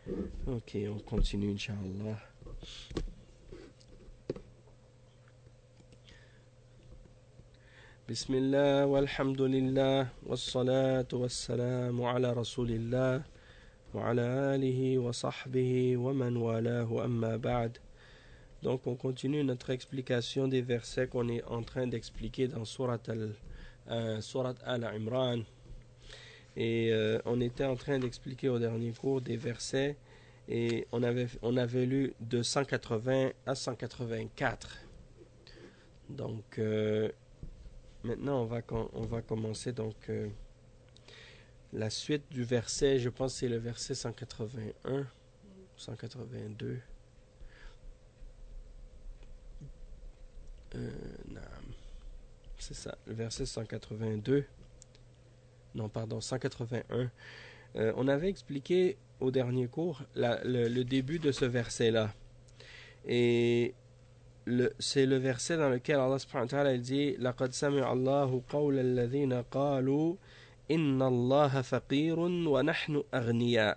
Ok, on continue, Inch'Allah. Bismillah, walhamdulillah, wassalatu wassalamu ala rasulillah, wa ala alihi wa sahbihi wa man walahu amma ba'd. Donc on continue notre explication des versets qu'on est en train d'expliquer dans Surat Al-Imran. Et on était en train d'expliquer au dernier cours des versets et on avait lu de 180 à 184. Donc maintenant on va commencer donc la suite du verset, je pense que c'est le verset 181, 182. C'est ça, le verset 182. Non, pardon, 181. On avait expliqué au dernier cours le début de ce verset-là. Et c'est le verset dans lequel Allah subhanahu wa ta'ala dit لَقَدْ سَمِعَ اللَّهُ قَوْلَ الَّذِينَ قَالُوا إِنَّ اللَّهَ فَقِيرٌ وَنَحْنُ أَغْنِيَاءٌ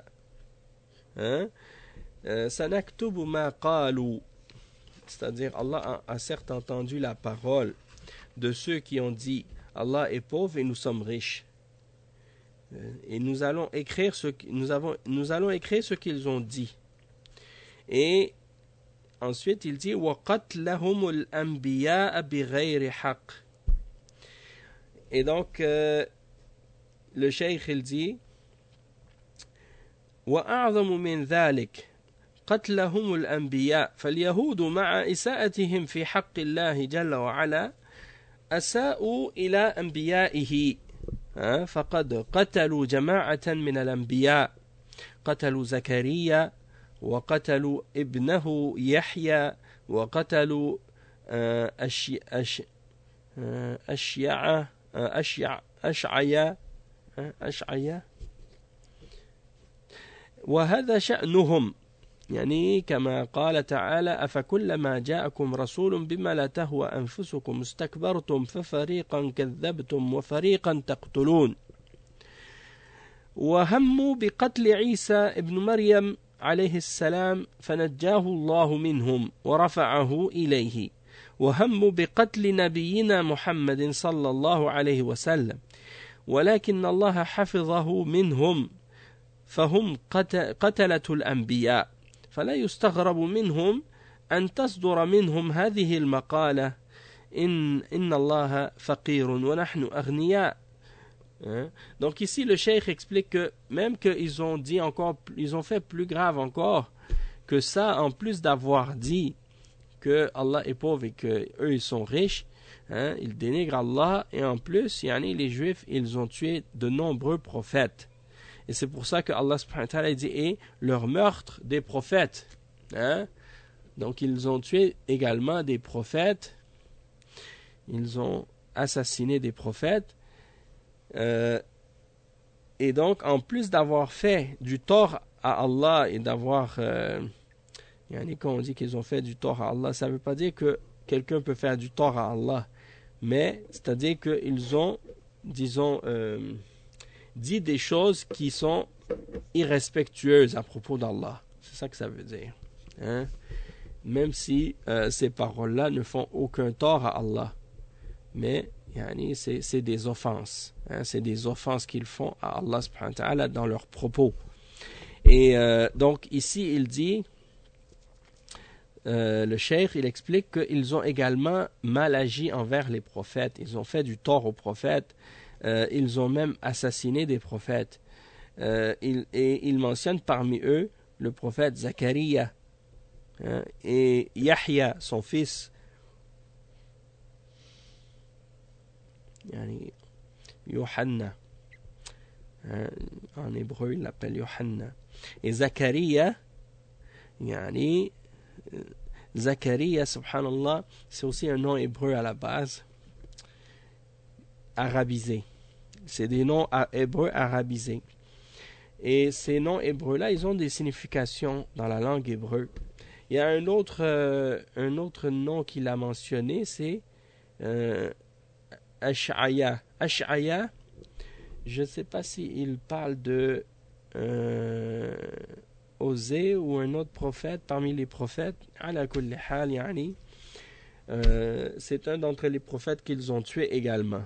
سَنَكْتُبُ مَا قَالُوا. C'est-à-dire, Allah a certes entendu la parole de ceux qui ont dit Allah est pauvre et nous sommes riches. Et nous allons écrire ce qu'ils ont dit. Et ensuite il dit وَقَتْلَهُمُ الْأَنْبِيَاءَ بِغَيْرِ حَقٍّ. Et donc le cheikh il dit وَأَعْظَمُ مِنْ ذَلِكَ قتلهم الأنبياء فاليهود مع إساءتهم في حق الله جل وعلا أساءوا إلى أنبيائه فقد قتلوا جماعة من الأنبياء قتلوا زكريا وقتلوا ابنه يحيى وقتلوا أشعيا وهذا شأنهم يعني كما قال تعالى أفكلما جاءكم رسول بما لا تهوى أنفسكم استكبرتم ففريقا كذبتم وفريقا تقتلون وهموا بقتل عيسى ابن مريم عليه السلام فنجاه الله منهم ورفعه إليه وهموا بقتل نبينا محمد صلى الله عليه وسلم ولكن الله حفظه منهم فهم قتلة الأنبياء فلا يستغرب منهم أن تصدر منهم هذه المقالة إن الله فقير ونحن أغنياء. Donc ici le cheikh explique que même qu'ils ont dit encore, ils ont fait plus grave encore que ça, en plus d'avoir dit que Allah est pauvre et que eux ils sont riches, ils dénigrent Allah et en plus les juifs ils ont tué de nombreux prophètes. Et c'est pour ça que Allah subhanahu wa ta'ala dit et leur meurtre des prophètes. Donc ils ont tué également des prophètes. Ils ont assassiné des prophètes. Et donc en plus d'avoir fait du tort à Allah et d'avoir quand on dit qu'ils ont fait du tort à Allah, ça ne veut pas dire que quelqu'un peut faire du tort à Allah. Mais c'est-à-dire qu'ils ont, disons, dit des choses qui sont irrespectueuses à propos d'Allah. C'est ça que ça veut dire. Même si ces paroles-là ne font aucun tort à Allah. Mais c'est des offenses. C'est des offenses qu'ils font à Allah subhanahu wa ta'ala dans leurs propos. Et donc ici il dit, le cheikh il explique qu'ils ont également mal agi envers les prophètes. Ils ont fait du tort aux prophètes. Ils ont même assassiné des prophètes. Il mentionne parmi eux le prophète Zakaria et Yahya, son fils. Yohanna. En hébreu, il l'appelle Yohanna. Et Zakaria, Zakaria, subhanallah, c'est aussi un nom hébreu à la base, arabisé. C'est des noms hébreux arabisés. Et ces noms hébreux-là, ils ont des significations dans la langue hébreu. Il y a un autre nom qu'il a mentionné, c'est Ash'aya. Ash'aya, je ne sais pas s'il parle de opposé ou un autre prophète parmi les prophètes, ala kulli hal, yani, c'est un d'entre les prophètes qu'ils ont tué également.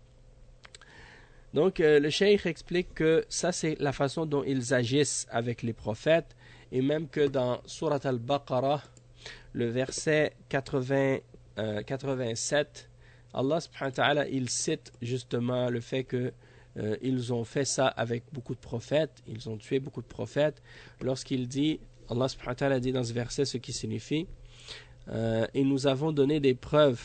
Donc le cheikh explique que ça c'est la façon dont ils agissent avec les prophètes, et même que dans Surat al-Baqarah, le verset 87, Allah subhanahu wa ta'ala, il cite justement le fait que ils ont fait ça avec beaucoup de prophètes, ils ont tué beaucoup de prophètes, lorsqu'il dit, Allah subhanahu wa ta'ala dit dans ce verset ce qui signifie et nous avons donné des preuves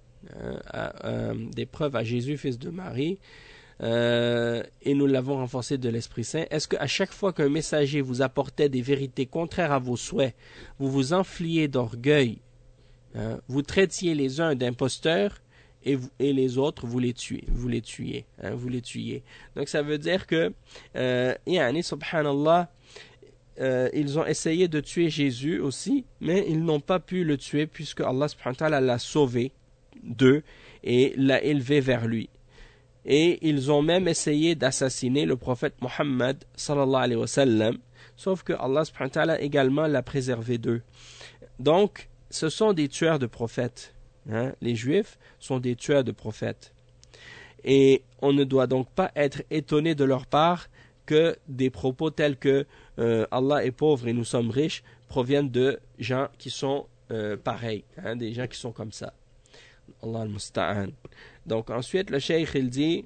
à Jésus, fils de Marie, et nous l'avons renforcé de l'Esprit Saint. Est-ce qu'à chaque fois qu'un messager vous apportait des vérités contraires à vos souhaits, vous vous enfliez d'orgueil, vous traitiez les uns d'imposteurs et les autres vous les tuiez. Donc ça veut dire que subhanallah, ils ont essayé de tuer Jésus aussi, mais ils n'ont pas pu le tuer puisque Allah subhanahu wa ta'ala l'a sauvé d'eux et l'a élevé vers lui. Et ils ont même essayé d'assassiner le prophète Mohammed sallallahu alayhi wa sallam, sauf que Allah subhanahu wa ta'ala également l'a préservé d'eux. Donc, ce sont des tueurs de prophètes. Les Juifs sont des tueurs de prophètes. Et on ne doit donc pas être étonné de leur part que des propos tels que Allah est pauvre et nous sommes riches proviennent de gens qui sont pareils, des gens qui sont comme ça. Allah al-Musta'an. Donc ensuite le cheikh il dit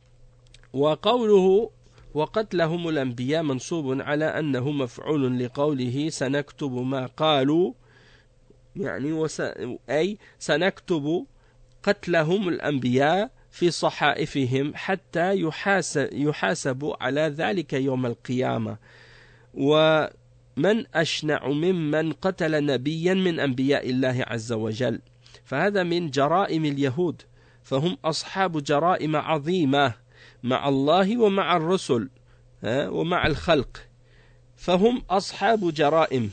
وقوله وقتلهم الأنبياء منصوب على أنه مفعول لقوله سنكتب ما قالوا يعني أي سنكتب قتلهم الأنبياء في صحائفهم حتى يحاسبوا على ذلك يوم القيامة ومن أشنع ممن قتل نبيا من أنبياء الله عز وجل فهذا من جرائم اليهود فهم أصحاب جرائم عظيمة مع الله ومع الرسل ومع الخلق فهم أصحاب جرائم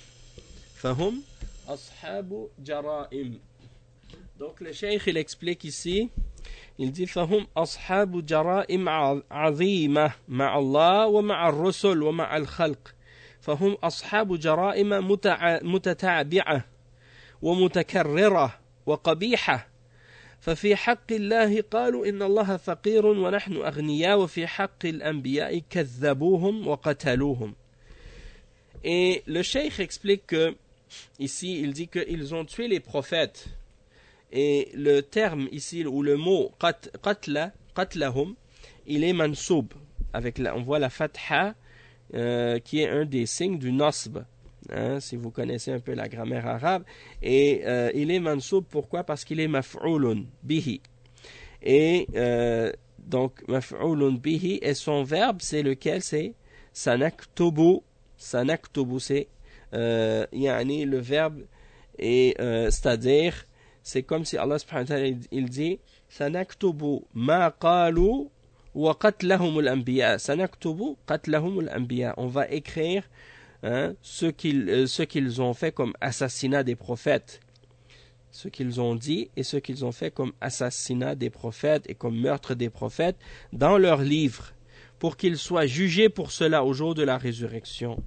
Donc le cheikh il explique ici, il dit فهم أصحاب جرائم عظيمة مع الله ومع الرسل ومع الخلق فهم أصحاب جرائم متتابعة ومتكررة وقبيحة ففي حق الله قالوا إن الله فقير ونحن أغنياء وفي حق الأنبياء كذبوهم وقتلوهم. Et le cheikh explique que ici il dit qu'ils ont tué les prophètes, et le terme ici ou le mot qatlahum il est mansoub avec on voit la fatha qui est un des signes du nasb. Si vous connaissez un peu la grammaire arabe, et il est mansoub, pourquoi? Parce qu'il est maf'oulun bihi, et donc maf'oulun bihi, et son verbe c'est lequel? C'est sanaktubu, c'est yani le verbe, et c'est-à-dire c'est comme si Allah subhanahu wa ta'ala il dit sanaktubu ma qalu wa qatlahum al-anbiya, sanaktubu qatlahum al-anbiya, on va écrire ce qu'ils ont fait comme assassinat des prophètes, ce qu'ils ont dit et ce qu'ils ont fait comme assassinat des prophètes et comme meurtre des prophètes dans leurs livres, pour qu'ils soient jugés pour cela au jour de la résurrection.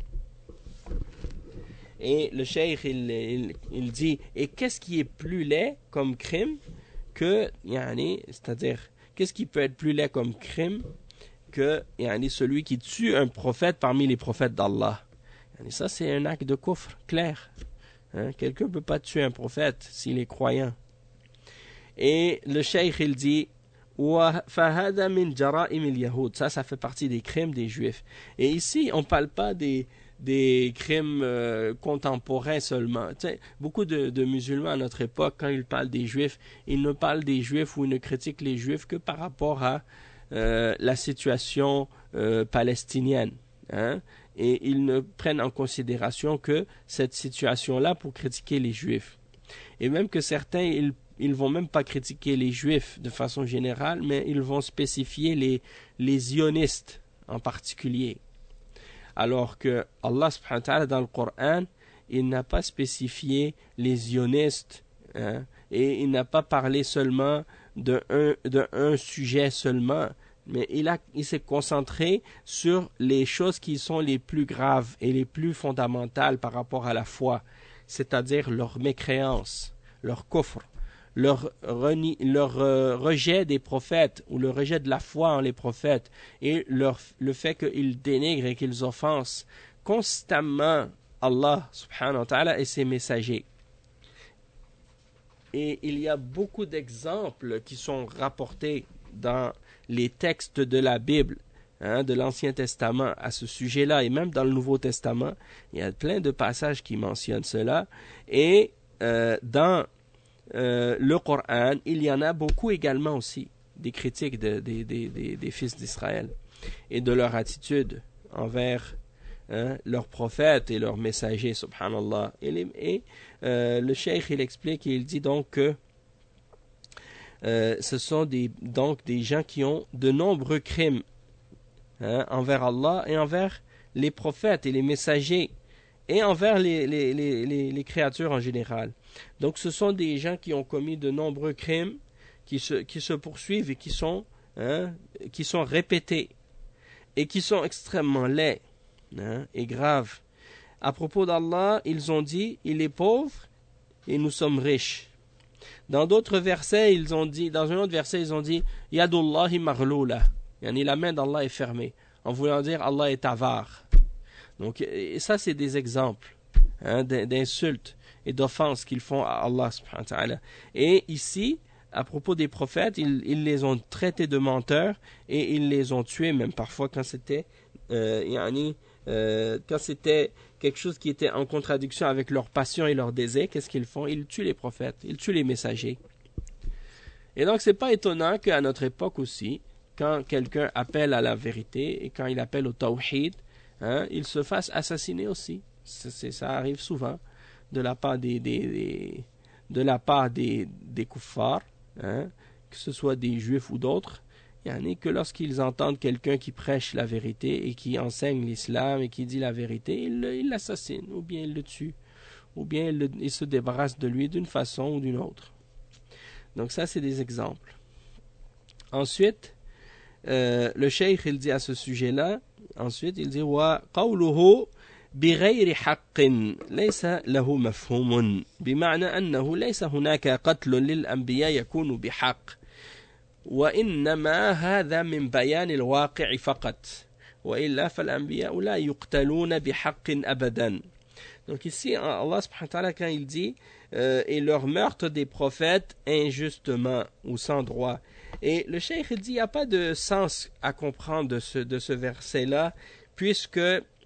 Et le cheikh il dit, et qu'est-ce qui est plus laid comme crime que, c'est-à-dire, qu'est-ce qui peut être plus laid comme crime que celui qui tue un prophète parmi les prophètes d'Allah? Et ça, c'est un acte de kufr, clair. Quelqu'un ne peut pas tuer un prophète s'il est croyant. Et le cheikh, il dit, فَهَذَا مِنْ جَرَائِمِ الْيَهُودِ, ça fait partie des crimes des Juifs. Et ici, on ne parle pas des crimes contemporains seulement. Beaucoup de musulmans à notre époque, quand ils parlent des Juifs, ils ne parlent des Juifs ou ils ne critiquent les Juifs que par rapport à la situation palestinienne. Et ils ne prennent en considération que cette situation-là pour critiquer les Juifs. Et même que certains, ils vont même pas critiquer les Juifs de façon générale, mais ils vont spécifier les zionistes en particulier. Alors que Allah subhanahu wa ta'ala dans le Coran, il n'a pas spécifié les zionistes, et il n'a pas parlé seulement d'un sujet seulement, Mais il s'est concentré sur les choses qui sont les plus graves et les plus fondamentales par rapport à la foi, c'est-à-dire leur mécréance, leur kufr, leur rejet des prophètes ou le rejet de la foi en les prophètes et le fait qu'ils dénigrent et qu'ils offensent constamment Allah subhanahu wa ta'ala et ses messagers. Et il y a beaucoup d'exemples qui sont rapportés dans les textes de la Bible, de l'Ancien Testament à ce sujet-là, et même dans le Nouveau Testament, il y a plein de passages qui mentionnent cela. Et dans le Coran, il y en a beaucoup également aussi, des critiques des fils d'Israël et de leur attitude envers leurs prophètes et leurs messagers, subhanallah. Et le cheikh, il explique et il dit donc que ce sont donc des gens qui ont de nombreux crimes envers Allah et envers les prophètes et les messagers et envers les créatures en général. Donc ce sont des gens qui ont commis de nombreux crimes qui se poursuivent et qui sont répétés et qui sont extrêmement laids et graves. À propos d'Allah, ils ont dit, il est pauvre et nous sommes riches. Dans d'autres versets, dans un autre verset, ils ont dit Yadullahi maghlula, yani la main d'Allah est fermée, en voulant dire Allah est avare. Donc, et ça, c'est des exemples d'insultes et d'offenses qu'ils font à Allah subhanahu wa ta'ala. Et ici, à propos des prophètes, ils les ont traités de menteurs et ils les ont tués, même parfois quand c'était quand c'était quelque chose qui était en contradiction avec leur passion et leur désir. Qu'est-ce qu'ils font? Ils tuent les prophètes, ils tuent les messagers. Et donc c'est pas étonnant qu'à notre époque aussi, quand quelqu'un appelle à la vérité et quand il appelle au tawhid, il se fasse assassiner aussi. Ça arrive souvent de la part des kuffars, que ce soit des juifs ou d'autres. Que lorsqu'ils entendent quelqu'un qui prêche la vérité et qui enseigne l'islam et qui dit la vérité, ils l'assassinent, ou bien ils le tuent, ou bien ils se débarrassent de lui d'une façon ou d'une autre. Donc ça, c'est des exemples. Ensuite, le cheikh, il dit à ce sujet-là, ensuite, il dit wa qawluhu بغير حق ليس له مفهوم بمعنى أنه ليس هناك قتل للأنبياء يكون بحق وإنما هذا من بيان الواقع فقط وإلا فالأنبياء لا يقتلون بحق أبدا. Donc ici Allah subhanahu wa ta'ala quand il dit et leur meurtre des prophètes injustement ou sans droit, et le cheikh il dit il n'y a pas de sens à comprendre de ce verset là, puisque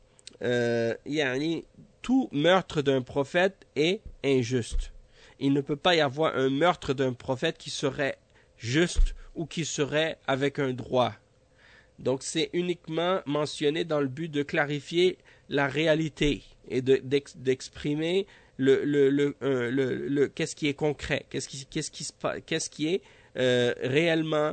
tout meurtre d'un prophète est injuste. Il ne peut pas y avoir un meurtre d'un prophète qui serait juste ou qui serait avec un droit. Donc c'est uniquement mentionné dans le but de clarifier la réalité et d'exprimer qu'est-ce qui est concret, qu'est-ce qui est réellement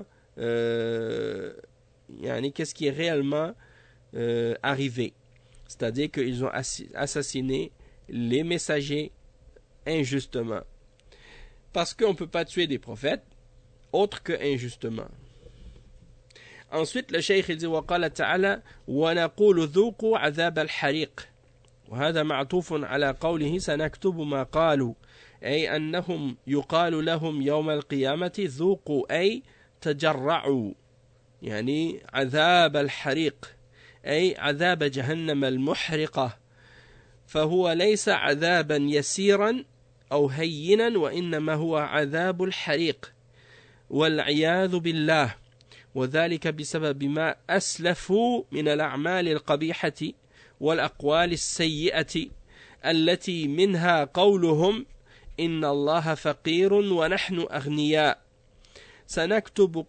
qu'est-ce qui est réellement arrivé. C'est-à-dire qu'ils ont assassiné les messagers injustement. Parce qu'on ne peut pas tuer des prophètes autre que injustement. Ensuite, le cheikh dit وقال تعالى ونقول ذوقوا عذاب الحريق وهذا معطوف على قوله سنكتب ما قالوا أي أنهم يقال لهم يوم القيامة ذوقوا أي تجرعوا يعني عذاب الحريق أي عذاب جهنم المحرقة فهو ليس عذابا يسيرا أو هينا وإنما هو عذاب الحريق والعياذ بالله وذلك بسبب ما أسلفوا من الأعمال القبيحة والأقوال السيئة التي منها قولهم إن الله فقير ونحن أغنياء سنكتب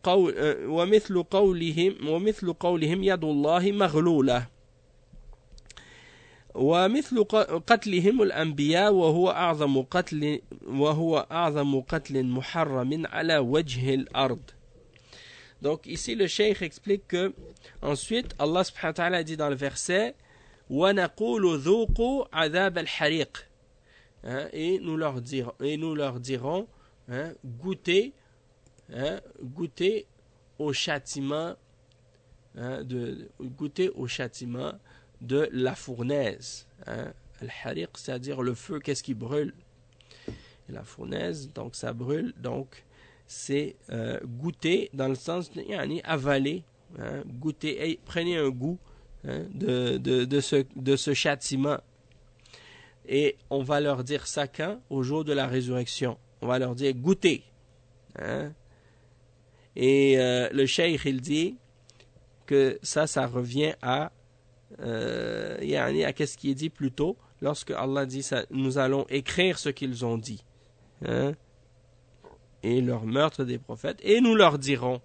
ومثل قولهم يد الله مغلولة ومثل قتلهم الأنبياء وهو أعظم قتل محرم على وجه الأرض. Donc ici le cheikh explique que ensuite Allah subhanahu wa ta'ala dit dans le verset وَنَقُولُ ذُوقُوا عَذَابَ الْحَرِيقِ et nous leur dirons goûtez au châtiment de goûter au châtiment de la fournaise. Al-hariq, c'est-à-dire le feu, qu'est-ce qui brûle? Et la fournaise, donc ça brûle, donc c'est goûter dans le sens de avaler, goûter, prenez un goût de ce châtiment. Et on va leur dire ça quand? Au jour de la résurrection. On va leur dire goûtez. Et le cheikh il dit que ça revient à qu'est-ce qui est dit plus tôt lorsque Allah dit ça, nous allons écrire ce qu'ils ont dit, et leur meurtre des prophètes, et nous leur dirons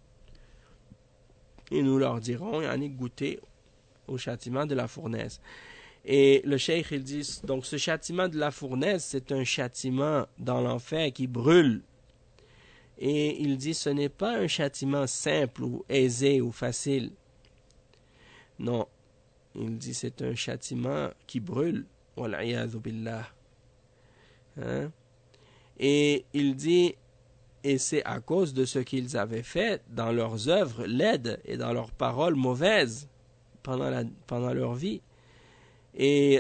goûter au châtiment de la fournaise. Et le cheikh il dit donc ce châtiment de la fournaise, c'est un châtiment dans l'enfer qui brûle. Et il dit ce n'est pas un châtiment simple ou aisé ou facile. Non, il dit c'est un châtiment qui brûle. Wal'iyadhu billah. Et il dit, et c'est à cause de ce qu'ils avaient fait dans leurs œuvres laides et dans leurs paroles mauvaises pendant leur vie. Et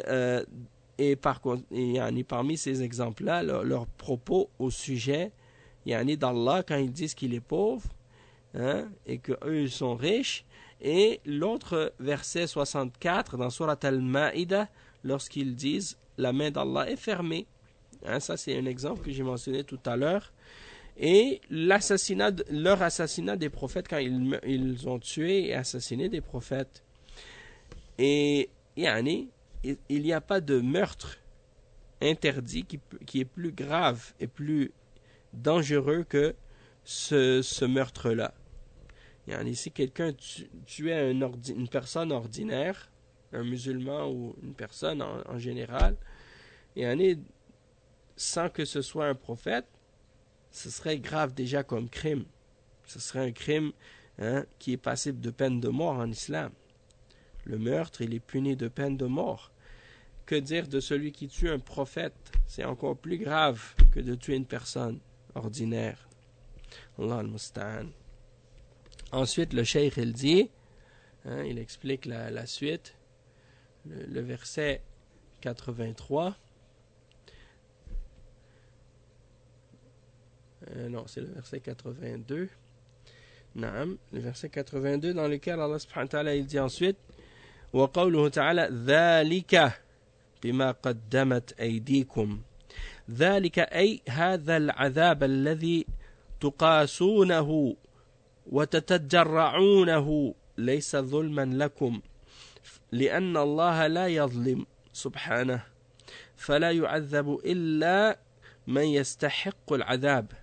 parmi ces exemples-là, leurs propos au sujet d'Allah quand ils disent qu'il est pauvre, et qu'eux ils sont riches. Et l'autre verset 64 dans Surat Al-Ma'idah, lorsqu'ils disent la main d'Allah est fermée. Ça c'est un exemple que j'ai mentionné tout à l'heure. Et leur assassinat des prophètes quand ils ont tué et assassiné des prophètes. Et il n'y a pas de meurtre interdit qui est plus grave et plus dangereux que ce meurtre-là. Si quelqu'un tuait une personne ordinaire, un musulman ou une personne en général, sans que ce soit un prophète, ce serait grave déjà comme crime. Ce serait un crime qui est passible de peine de mort en islam. Le meurtre, il est puni de peine de mort. Que dire de celui qui tue un prophète? C'est encore plus grave que de tuer une personne ordinaire. Allah al-Musta'an. Ensuite, le cheikh il dit, il explique la suite, le verset 83. Non, c'est le verset 82. Naam, le verset 82 dans lequel Allah subhanahu wa ta'ala il dit ensuite, وقوله تعالى ذلك بما قدمت أيديكم ذلك أي هذا العذاب الذي تقاسونه وتتجرعونه ليس ظلما لكم لأن الله لا يظلم سبحانه فلا يعذب إلا من يستحق العذاب.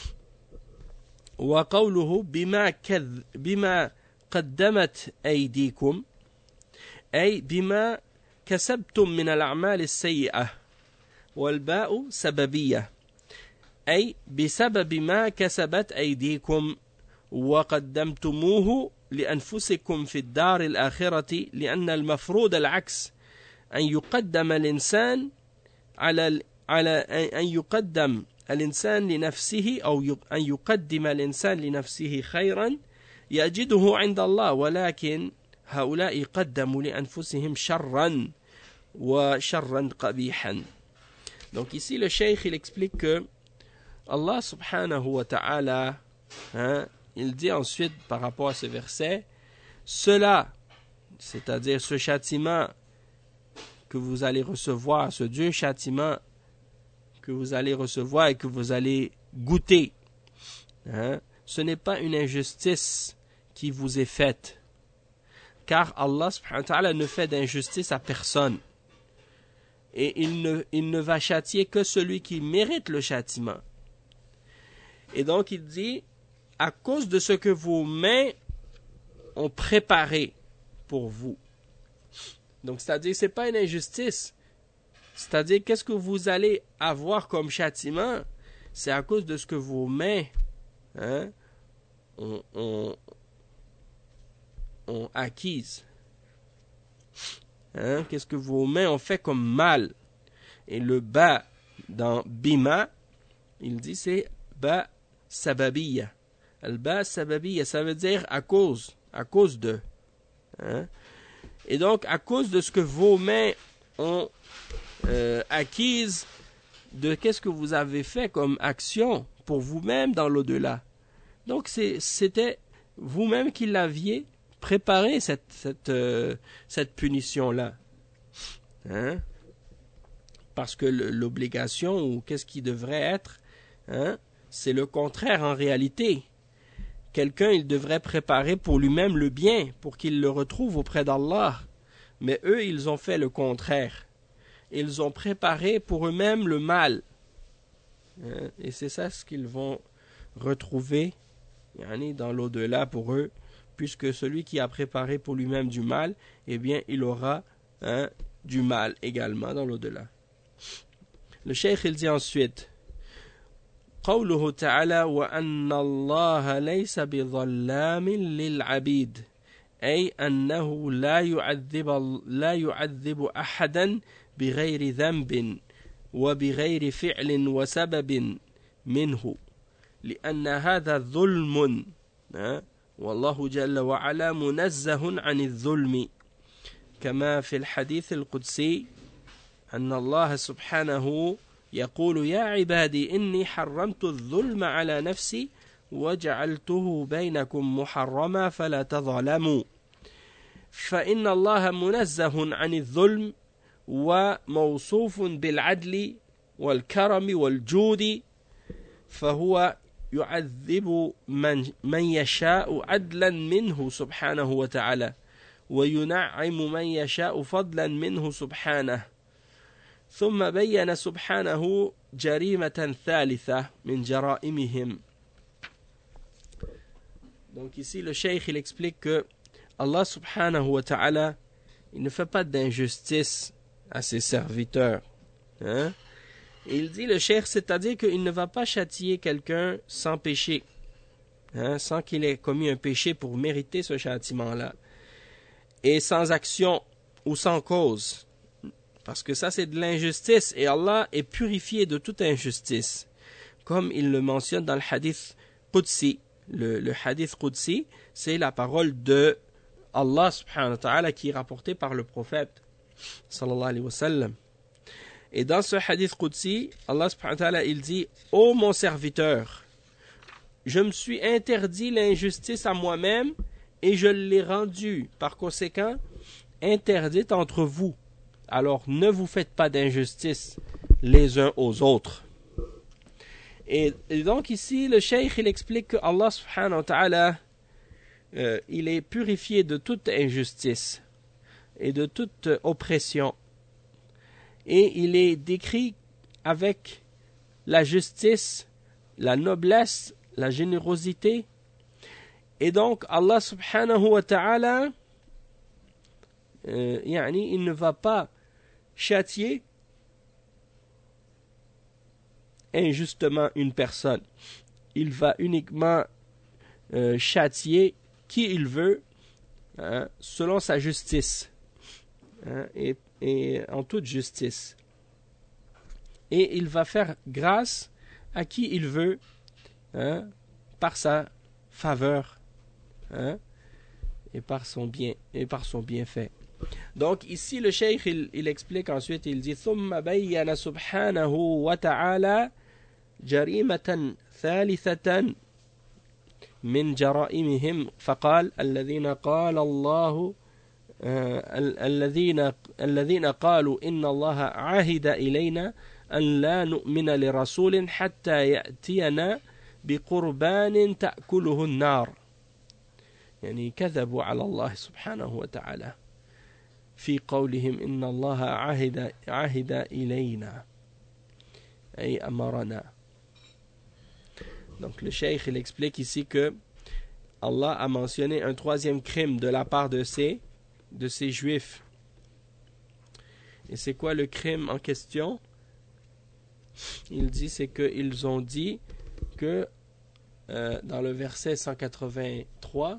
وقوله بما قدمت أيديكم أي بما كسبتم من الأعمال السيئة والباء سببية أي بسبب ما كسبت أيديكم وقدمتموه لأنفسكم في الدار الآخرة لأن المفروض العكس أن يقدم الإنسان على أن يقدم الإنسان لنفسه أو أن يقدم الإنسان لنفسه خيرا يجده عند الله ولكن هؤلاء قدموا لأنفسهم شرا وشرا قبيحا. Donc ici le cheikh il explique que Allah subhanahu wa ta'ala il dit ensuite par rapport à ce verset, cela, c'est-à-dire ce châtiment que vous allez recevoir, ce Dieu châtiment que vous allez recevoir et que vous allez goûter, ce n'est pas une injustice qui vous est faite, car Allah subhanahu wa ta'ala ne fait d'injustice à personne, et il ne va châtier que celui qui mérite le châtiment. Et donc il dit, à cause de ce que vos mains ont préparé pour vous. Donc c'est-à-dire, c'est pas une injustice. C'est-à-dire, qu'est-ce que vous allez avoir comme châtiment? C'est à cause de ce que vos mains ont acquise. Qu'est-ce que vos mains ont fait comme mal? Et le ba dans bima, il dit c'est ba sababiyya. Al ba sababiyya, ça veut dire à cause. À cause de. Hein? Et donc, à cause de ce que vos mains ont acquise, de qu'est-ce que vous avez fait comme action pour vous-même dans l'au-delà. Donc, c'était vous-même qui l'aviez préparé, cette punition-là. Hein? Parce que l'obligation, ou qu'est-ce qui devrait être, hein, c'est le contraire en réalité. Quelqu'un, il devrait préparer pour lui-même le bien, pour qu'il le retrouve auprès d'Allah. Mais eux, ils ont fait le contraire. Ils ont préparé pour eux-mêmes le mal. Hein? Et c'est ça ce qu'ils vont retrouver dans l'au-delà pour eux, puisque celui qui a préparé pour lui-même du mal, eh bien, il aura du mal également dans l'au-delà. Le cheikh, il dit ensuite, قوله تعالى وأن الله ليس بظلام للعبيد أي أنه لا يعذب أحدا بغير ذنب وبغير فعل وسبب منه لأن هذا ظلم والله جل وعلا منزه عن الظلم كما في الحديث القدسي أن الله سبحانه يقول يا عبادي إني حرمت الظلم على نفسي وجعلته بينكم محرما فلا تظلموا فإن الله منزه عن الظلم وموصوف بالعدل والكرم والجود فهو يعذب من يشاء عدلا منه سبحانه وتعالى وينعم من يشاء فضلا منه سبحانه ثم بين سبحانه جريمة ثالثة من جرائمهم. Donc ici le cheikh il explique que Allah subhanahu wa ta'ala il ne fait pas d'injustice à ses serviteurs. Hein? Il dit le cheikh, c'est-à-dire qu'il ne va pas châtier quelqu'un sans péché, sans qu'il ait commis un péché pour mériter ce châtiment-là, et sans action ou sans cause, parce que ça c'est de l'injustice, et Allah est purifié de toute injustice, comme il le mentionne dans le hadith Qudsi. Le hadith Qudsi, c'est la parole de Allah subhanahu wa ta'ala qui est rapportée par le prophète sallallahu alayhi wa sallam. Et dans ce hadith Qudsi, Allah subhanahu wa ta'ala, il dit « Ô mon serviteur, je me suis interdit l'injustice à moi-même et je l'ai rendue, par conséquent, interdite entre vous. Alors ne vous faites pas d'injustice les uns aux autres. » Et donc ici, le cheikh, il explique que Allah subhanahu wa ta'ala, il est purifié de toute injustice et de toute oppression. Et il est décrit avec la justice, la noblesse, la générosité. Et donc, Allah subhanahu wa ta'ala, il ne va pas châtier injustement une personne. Il va uniquement châtier qui il veut, selon sa justice. Et en toute justice. Et il va faire grâce à qui il veut, par sa faveur, et par son bien, et par son bienfait. Donc ici le cheikh il explique ensuite, il dit ثم بين سبحانه وتعالى جريمة ثالثة من جرائمهم فقال الذين قال الله الذين قالوا إن الله عهد إلينا أن لا نؤمن لرسول حتى يأتينا بقربان تأكله النار يعني كذبوا على الله سبحانه وتعالى في قولهم إن الله عهد إلينا أي أمرنا. Donc le cheikh il explique ici que Allah a mentionné un troisième crime de la part de ces juifs. Et c'est quoi le crime en question? Il dit, c'est qu'ils ont dit que dans le verset 183,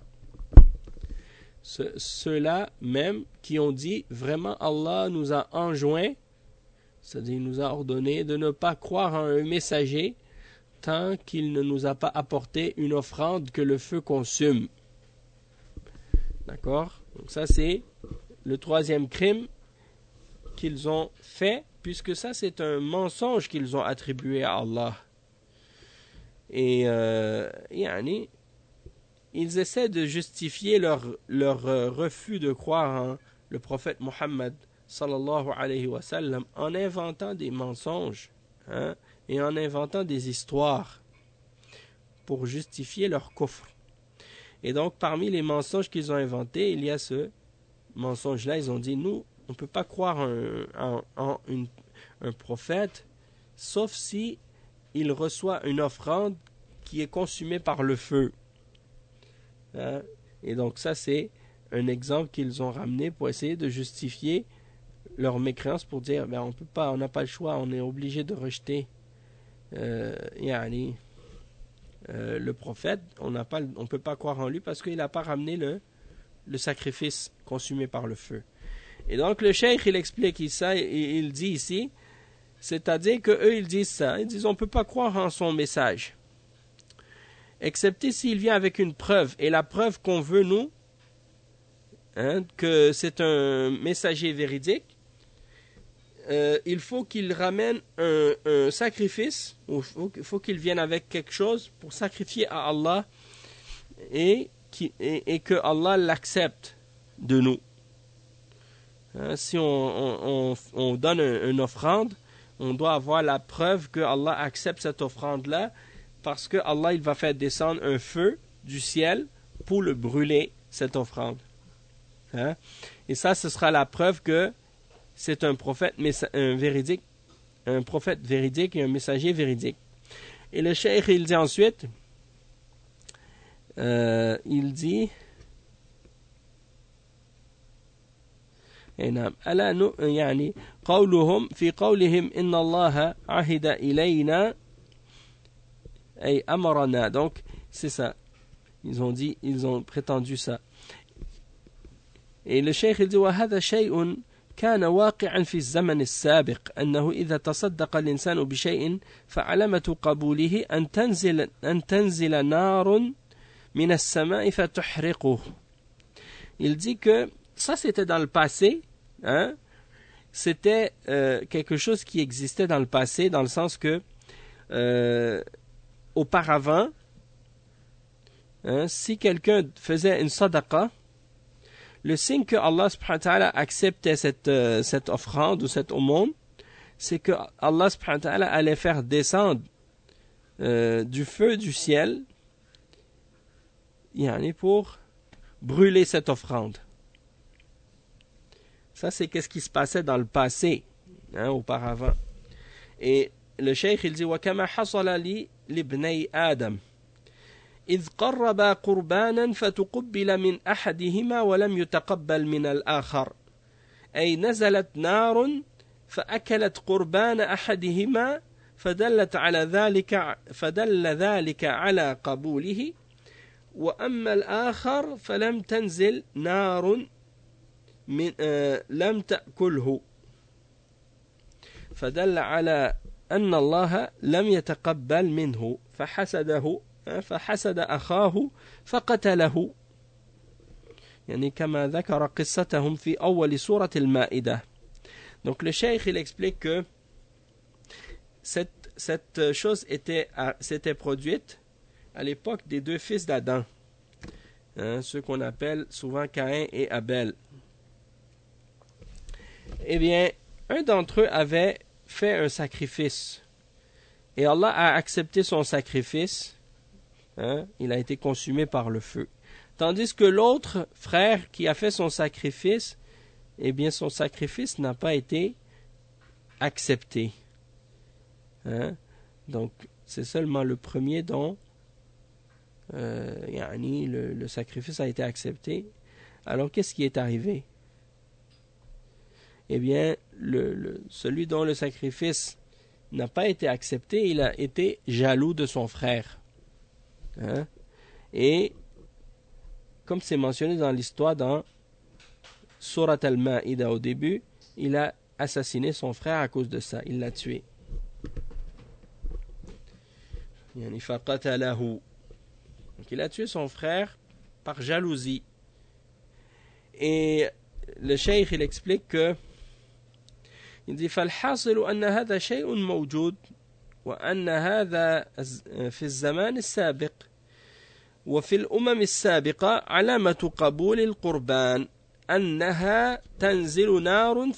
ceux-là même qui ont dit vraiment Allah nous a enjoint, c'est-à-dire il nous a ordonné de ne pas croire en un messager tant qu'il ne nous a pas apporté une offrande que le feu consume. D'accord? Donc ça c'est le troisième crime qu'ils ont fait, puisque ça c'est un mensonge qu'ils ont attribué à Allah. Et yani, ils essaient de justifier leur refus de croire en le prophète Muhammad sallallahu alayhi wa sallam en inventant des mensonges, hein, et en inventant des histoires pour justifier leur kufr. Et donc parmi les mensonges qu'ils ont inventés, il y a ce mensonge-là. Ils ont dit, nous, on ne peut pas croire en un prophète, sauf si il reçoit une offrande qui est consumée par le feu. Hein? Et donc ça, c'est un exemple qu'ils ont ramené pour essayer de justifier leur mécréance, pour dire, ben, on peut pas, on n'a pas le choix, on est obligé de rejeter le prophète. On ne peut pas croire en lui parce qu'il n'a pas ramené le sacrifice consumé par le feu. Et donc le cheikh, il explique ça, il dit ici, c'est-à-dire qu'eux, ils disent ça, ils disent, on ne peut pas croire en son message, excepté s'il vient avec une preuve. Et la preuve qu'on veut, nous, hein, que c'est un messager véridique, il faut qu'il ramène un sacrifice, il faut qu'il vienne avec quelque chose pour sacrifier à Allah et que Allah l'accepte de nous. Hein, si on donne une offrande, on doit avoir la preuve que Allah accepte cette offrande-là, parce que Allah, il va faire descendre un feu du ciel pour le brûler, cette offrande. Hein? Et ça, ce sera la preuve que c'est un prophète véridique, un prophète véridique et un messager véridique. Et le cheikh, il dit ensuite, il dit, نعم ألا يعني قولهم في قولهم إن الله عهد إلينا أي أمرنا. Donc c'est ça, ils ont prétendu ça. Et le cheikh il dit وهذا شيء كان واقعا في الزمن السابق أنه إذا تصدق الإنسان بشيء فعلامة قبوله أن تنزل نار من السماء فتحرقه. Il dit que ça c'était dans le passé, hein? C'était quelque chose qui existait dans le passé, dans le sens que auparavant, hein, si quelqu'un faisait une sadaqa, le signe que Allah subhanahu wa ta'ala acceptait cette offrande ou cette aumône, c'est que Allah subhanahu wa ta'ala allait faire descendre du feu du ciel, yani pour brûler cette offrande. Ça, c'est qu'est-ce qui se passait dans le passé, hein, auparavant. Et le cheikh, il dit وَكَمَا حَصَلَ لِي لِبْنَيْ آدَمَ إِذْ قَرَّبَا قُرْبَانًا فَتُقُبِّلَ مِنْ أَحَدِهِمَا وَلَمْ يُتَقَبَّلْ مِنَ الْآخَرِ أي نزلت نار فأكلت قربان أحدهما فدل ذلك على قبوله وأما الآخر فلم تنزل نار لم تأكله فدل على أن الله لم يتقبل منه فحسد أخاه فقتله يعني كما ذكر قصتهم في أول سورة المائدة. Donc le cheikh il explique que cette chose s'était produite à l'époque des deux fils d'Adam, hein, ceux qu'on appelle souvent Caïn et Abel. Eh bien, un d'entre eux avait fait un sacrifice et Allah a accepté son sacrifice, hein, il a été consumé par le feu. Tandis que l'autre frère qui a fait son sacrifice, eh bien son sacrifice n'a pas été accepté. Hein? Donc c'est seulement le premier dont le sacrifice a été accepté. Alors qu'est-ce qui est arrivé? Eh bien celui dont le sacrifice n'a pas été accepté, il a été jaloux de son frère. Hein? Et comme c'est mentionné dans l'histoire dans Surat al-Ma'ida au début, il a assassiné son frère à cause de ça, il l'a tué. Donc il a tué son frère par jalousie. Et le cheikh il explique que il dit فالحاصل أن هذا شيء موجود وأن هذا في الزمان السابق وفي الأمم السابقة علامة قبول القربان أنها تنزل نار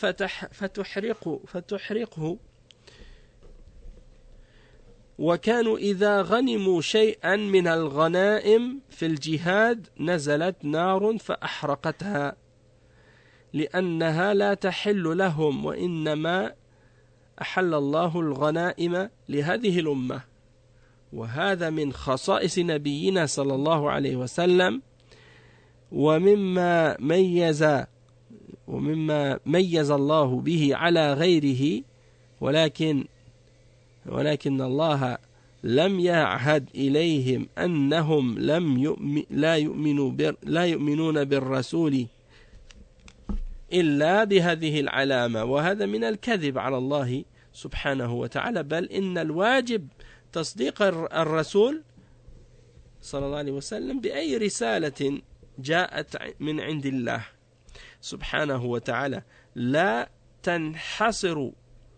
فتحرقه وكانوا إذا غنموا شيئا من الغنائم في الجهاد نزلت نار فأحرقتها لأنها لا تحل لهم وإنما أحل الله الغنائم لهذه الأمة وهذا من خصائص نبينا صلى الله عليه وسلم ومما ميز الله به على غيره ولكن الله لم يعهد إليهم أنهم لا يؤمنون بالرسول إلا بهذه العلامة وهذا من الكذب على الله سبحانه وتعالى بل إن الواجب تصديق الرسول صلى الله عليه وسلم بأي رسالة جاءت من عند الله سبحانه وتعالى لا تنحصر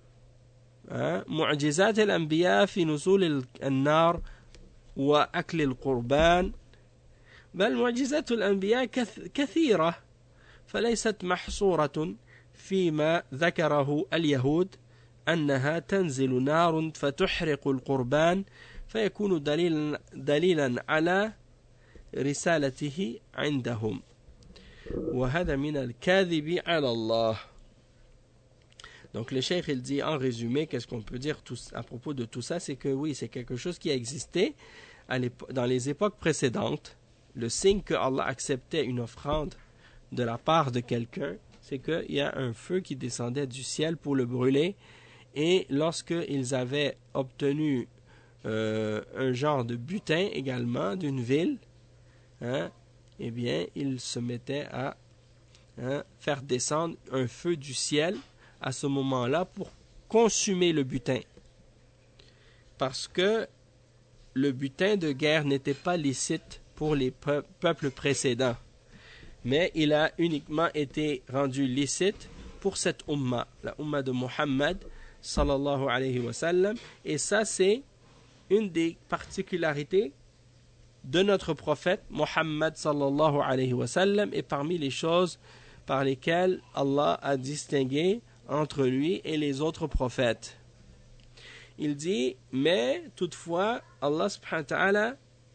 معجزات الأنبياء في نزول النار وأكل القربان بل معجزات الأنبياء كثيرة فليست محصورة فيما ذكره اليهود أنها تنزل نار فتحرق القربان فيكون دليلا على رسالته عندهم وهذا من الكاذب على الله. Donc le cheikh il dit en résumé qu'est-ce qu'on peut dire à propos de tout ça, c'est que oui, c'est quelque chose qui a existé dans les époques précédentes. Le signe que Allah acceptait une offrande de la part de quelqu'un, c'est qu'il y a un feu qui descendait du ciel pour le brûler et lorsqu'ils avaient obtenu un genre de butin également d'une ville, eh bien ils se mettaient à faire descendre un feu du ciel à ce moment-là pour consumer le butin. Parce que le butin de guerre n'était pas licite pour les peuples précédents. Mais il a uniquement été rendu licite pour cette umma, la umma de Muhammad sallallahu alayhi wa sallam. Et ça, c'est une des particularités de notre prophète Muhammad sallallahu alayhi wa sallam et parmi les choses par lesquelles Allah a distingué entre lui et les autres prophètes. Il dit, mais toutefois, Allah subhanahu wa ta'ala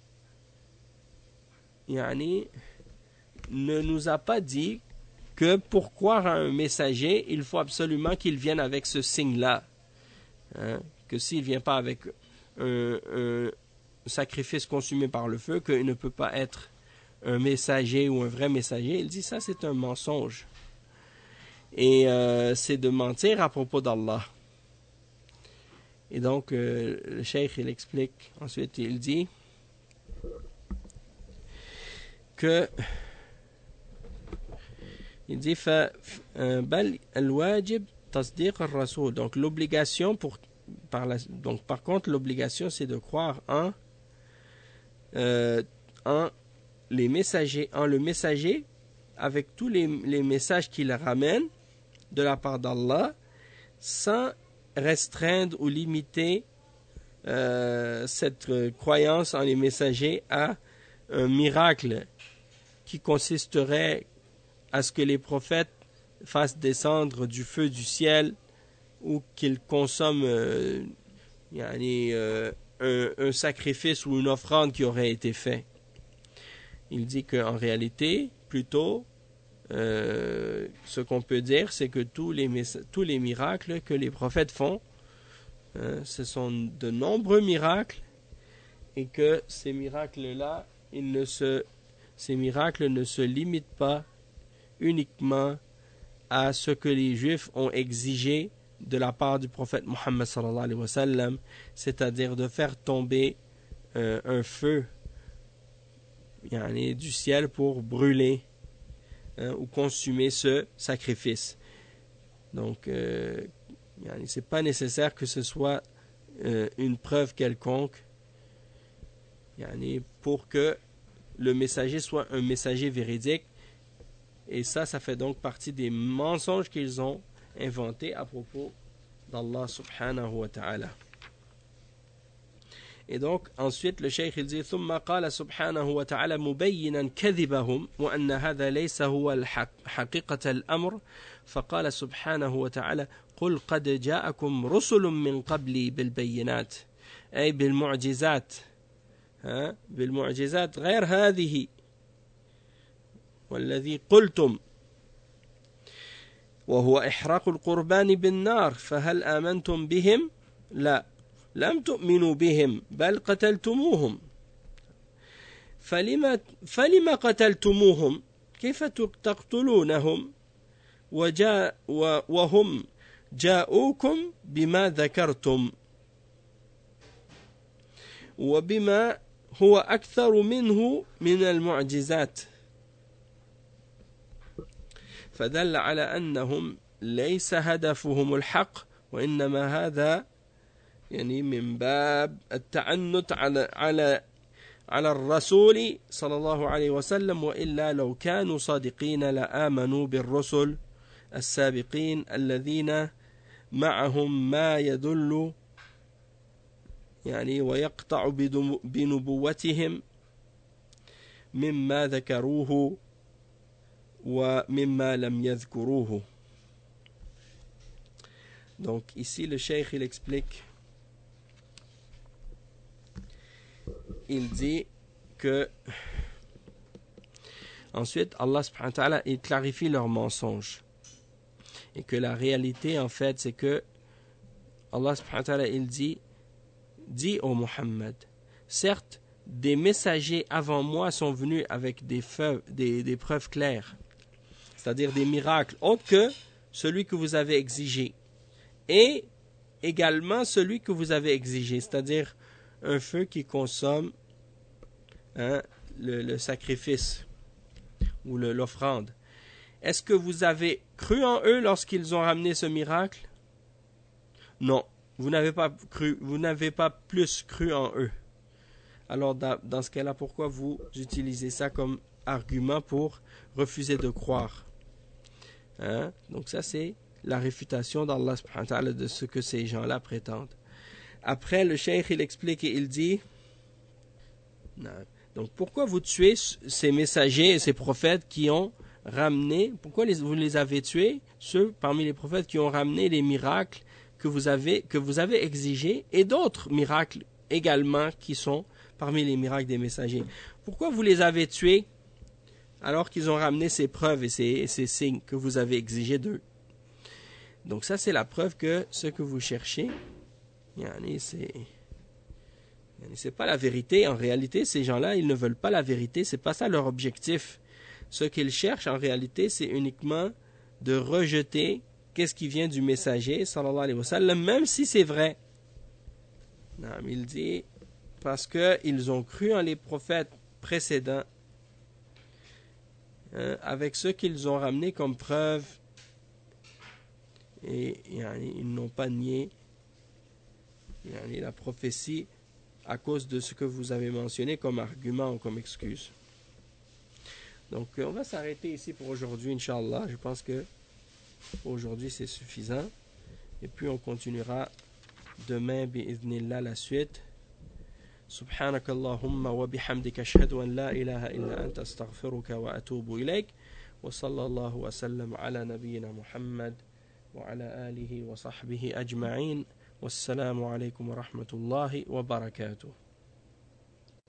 ne nous a pas dit que pour croire à un messager, il faut absolument qu'il vienne avec ce signe-là. Que s'il ne vient pas avec un sacrifice consumé par le feu, qu'il ne peut pas être un messager ou un vrai messager. Il dit ça, c'est un mensonge. Et c'est de mentir à propos d'Allah. Et donc, le cheikh, il explique, ensuite il dit que il dit bal al-wajib tasdiq al-rasoul. Donc l'obligation par contre l'obligation c'est de croire en le messager avec tous les messages qu'il ramène de la part d'Allah sans restreindre ou limiter cette croyance en les messagers à un miracle qui consisterait à ce que les prophètes fassent descendre du feu du ciel ou qu'ils consomment un sacrifice ou une offrande qui aurait été fait. Il dit qu'en réalité, plutôt, ce qu'on peut dire, c'est que tous les miracles que les prophètes font, ce sont de nombreux miracles et que ces miracles-là, ces miracles ne se limitent pas uniquement à ce que les Juifs ont exigé de la part du prophète Muhammad sallallahu alayhi wa sallam, c'est-à-dire de faire tomber un feu du ciel pour brûler ou consumer ce sacrifice. Donc, c'est pas nécessaire que ce soit une preuve quelconque pour que le messager soit un messager véridique. Et ça fait donc partie des mensonges qu'ils ont inventés à propos d'Allah subhanahu wa ta'ala. Et donc, ensuite, le cheikh il dit ثم قال سبحانه وتعالى مبينا كذبهم وأن هذا ليس هو حقيقة الأمر فقال سبحانه وتعالى قل قد جاءكم رسل من قبلي بالبينات أي بالمعجزات بالمعجزات غير هذه والذي قلتم وهو إحراق القربان بالنار فهل آمنتم بهم؟ لا لم تؤمنوا بهم بل قتلتموهم فلما قتلتموهم كيف تقتلونهم وهم جاءوكم بما ذكرتم وبما هو أكثر منه من المعجزات فدل على أنهم ليس هدفهم الحق وإنما هذا يعني من باب التعنت على الرسول صلى الله عليه وسلم وإلا لو كانوا صادقين لآمنوا بالرسل السابقين الذين معهم ما يدل يعني ويقطع بنبوتهم مما ذكروه ومما لم يذكروه. Donc ici le cheikh il explique, il dit que ensuite Allah subhanahu wa ta'ala il clarifie leurs mensonges et que la réalité en fait c'est que Allah subhanahu wa ta'ala il dit au Muhammad, certes des messagers avant moi sont venus avec des preuves claires, c'est-à-dire des miracles autres que celui que vous avez exigé et également celui que vous avez exigé, c'est-à-dire un feu qui consomme le sacrifice ou l'offrande. Est-ce que vous avez cru en eux lorsqu'ils ont ramené ce miracle? Non, vous n'avez pas cru, vous n'avez pas plus cru en eux. Alors dans ce cas-là, pourquoi vous utilisez ça comme argument pour refuser de croire? Donc ça c'est la réfutation d'Allah subhanahu wa ta'ala de ce que ces gens-là prétendent. Après, le cheikh il explique et il dit, donc pourquoi vous tuez ces messagers et ces prophètes qui ont ramené, pourquoi vous les avez tués, ceux parmi les prophètes qui ont ramené les miracles que vous avez exigés et d'autres miracles également qui sont parmi les miracles des messagers. Pourquoi vous les avez tués alors qu'ils ont ramené ces preuves et ces signes que vous avez exigés d'eux? Donc ça c'est la preuve que ce que vous cherchez, c'est pas la vérité. En réalité, ces gens-là, ils ne veulent pas la vérité. C'est pas ça leur objectif. Ce qu'ils cherchent, en réalité, c'est uniquement de rejeter qu'est-ce qui vient du messager, sallallahu alayhi wa sallam, même si c'est vrai. Non, il dit, parce qu'ils ont cru en les prophètes précédents, avec ce qu'ils ont ramené comme preuve, et ils n'ont pas nié la prophétie à cause de ce que vous avez mentionné comme argument ou comme excuse. Donc on va s'arrêter ici pour aujourd'hui, Inch'Allah. Je pense que aujourd'hui c'est suffisant. Et puis on continuera demain, bi'idhnillah, la suite. سبحانك اللهم وبحمدك أشهد أن لا إله إلا أنت أستغفرك وأتوب إليك وصلى الله وسلم على نبينا محمد وعلى آله وصحبه أجمعين والسلام عليكم ورحمة الله وبركاته.